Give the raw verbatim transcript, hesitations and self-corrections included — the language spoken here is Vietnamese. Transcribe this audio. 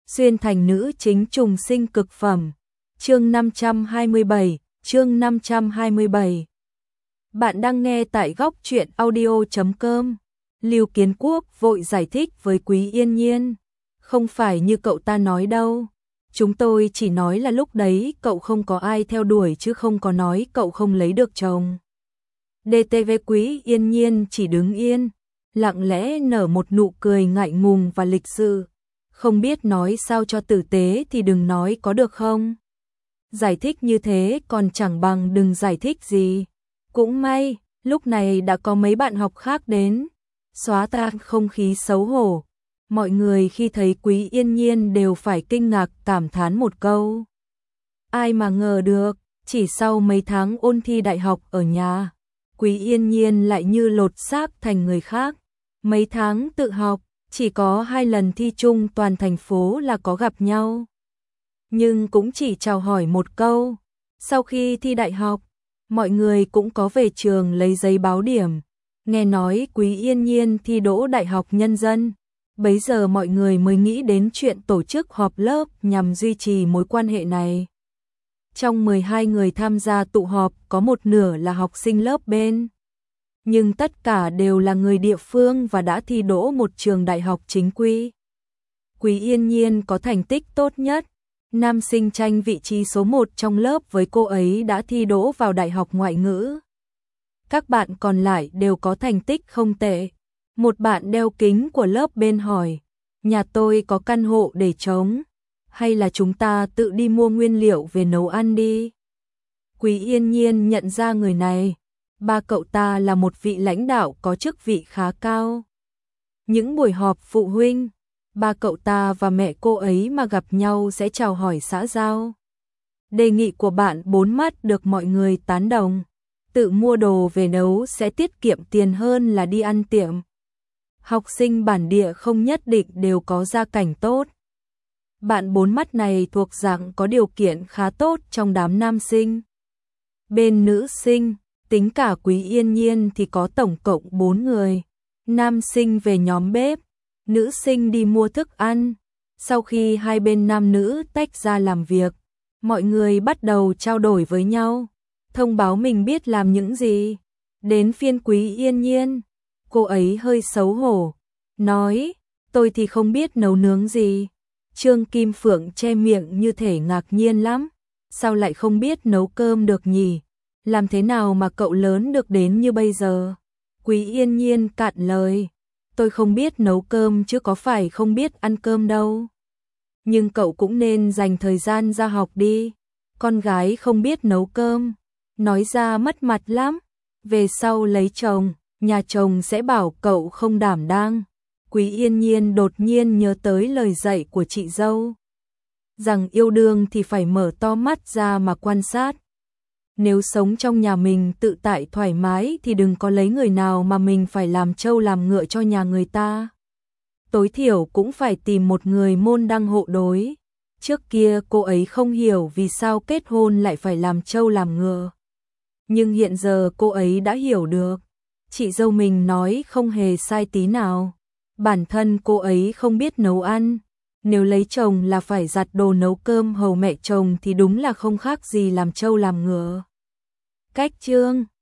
xuyên thành nữ chính trùng sinh cực phẩm. Chương năm trăm hai mươi bảy, chương năm trăm hai mươi bảy. Bạn đang nghe tại góc truyện audio chấm com. Lưu Kiến Quốc vội giải thích với Quý Yên Nhiên, không phải như cậu ta nói đâu. Chúng tôi chỉ nói là lúc đấy cậu không có ai theo đuổi chứ không có nói cậu không lấy được chồng. đê tê vê Quý Yên Nhiên chỉ đứng yên, lặng lẽ nở một nụ cười ngại ngùng và lịch sự. Không biết nói sao cho tử tế thì đừng nói có được không? Giải thích như thế còn chẳng bằng đừng giải thích gì. Cũng may, lúc này đã có mấy bạn học khác đến, xóa tan không khí xấu hổ. Mọi người khi thấy Quý Yên Nhiên đều phải kinh ngạc cảm thán một câu. Ai mà ngờ được, chỉ sau mấy tháng ôn thi đại học ở nhà, Quý Yên Nhiên lại như lột xác thành người khác. Mấy tháng tự học, chỉ có hai lần thi chung toàn thành phố là có gặp nhau. Nhưng cũng chỉ chào hỏi một câu. Sau khi thi đại học, mọi người cũng có về trường lấy giấy báo điểm. Nghe nói Quý Yên Nhiên thi đỗ Đại học Nhân dân. Bấy giờ mọi người mới nghĩ đến chuyện tổ chức họp lớp nhằm duy trì mối quan hệ này. Trong mười hai người tham gia tụ họp có một nửa là học sinh lớp bên. Nhưng tất cả đều là người địa phương và đã thi đỗ một trường đại học chính quy. Quý Yên Nhiên có thành tích tốt nhất. Nam sinh tranh vị trí số một trong lớp với cô ấy đã thi đỗ vào đại học ngoại ngữ. Các bạn còn lại đều có thành tích không tệ. Một bạn đeo kính của lớp bên hỏi, nhà tôi có căn hộ để trống, hay là chúng ta tự đi mua nguyên liệu về nấu ăn đi? Quý Yên Nhiên nhận ra người này, ba cậu ta là một vị lãnh đạo có chức vị khá cao. Những buổi họp phụ huynh, ba cậu ta và mẹ cô ấy mà gặp nhau sẽ chào hỏi xã giao. Đề nghị của bạn bốn mắt được mọi người tán đồng. Tự mua đồ về nấu sẽ tiết kiệm tiền hơn là đi ăn tiệm. Học sinh bản địa không nhất định đều có gia cảnh tốt. Bạn bốn mắt này thuộc dạng có điều kiện khá tốt trong đám nam sinh. Bên nữ sinh, tính cả Quý Yên Nhiên thì có tổng cộng bốn người. Nam sinh về nhóm bếp, nữ sinh đi mua thức ăn. Sau khi hai bên nam nữ tách ra làm việc, mọi người bắt đầu trao đổi với nhau, thông báo mình biết làm những gì. Đến phiên Quý Yên Nhiên, cô ấy hơi xấu hổ, nói, tôi thì không biết nấu nướng gì. Trương Kim Phượng che miệng như thể ngạc nhiên lắm, sao lại không biết nấu cơm được nhỉ? Làm thế nào mà cậu lớn được đến như bây giờ? Quý Yên Nhiên cạn lời, tôi không biết nấu cơm chứ có phải không biết ăn cơm đâu. Nhưng cậu cũng nên dành thời gian ra học đi. Con gái không biết nấu cơm, nói ra mất mặt lắm. Về sau lấy chồng, nhà chồng sẽ bảo cậu không đảm đang. Quý Yên Nhiên đột nhiên nhớ tới lời dạy của chị dâu, rằng yêu đương thì phải mở to mắt ra mà quan sát. Nếu sống trong nhà mình tự tại thoải mái thì đừng có lấy người nào mà mình phải làm trâu làm ngựa cho nhà người ta. Tối thiểu cũng phải tìm một người môn đăng hộ đối. Trước kia cô ấy không hiểu vì sao kết hôn lại phải làm trâu làm ngựa. Nhưng hiện giờ cô ấy đã hiểu được. Chị dâu mình nói không hề sai tí nào. Bản thân cô ấy không biết nấu ăn. Nếu lấy chồng là phải giặt đồ nấu cơm hầu mẹ chồng thì đúng là không khác gì làm trâu làm ngựa. Cách chương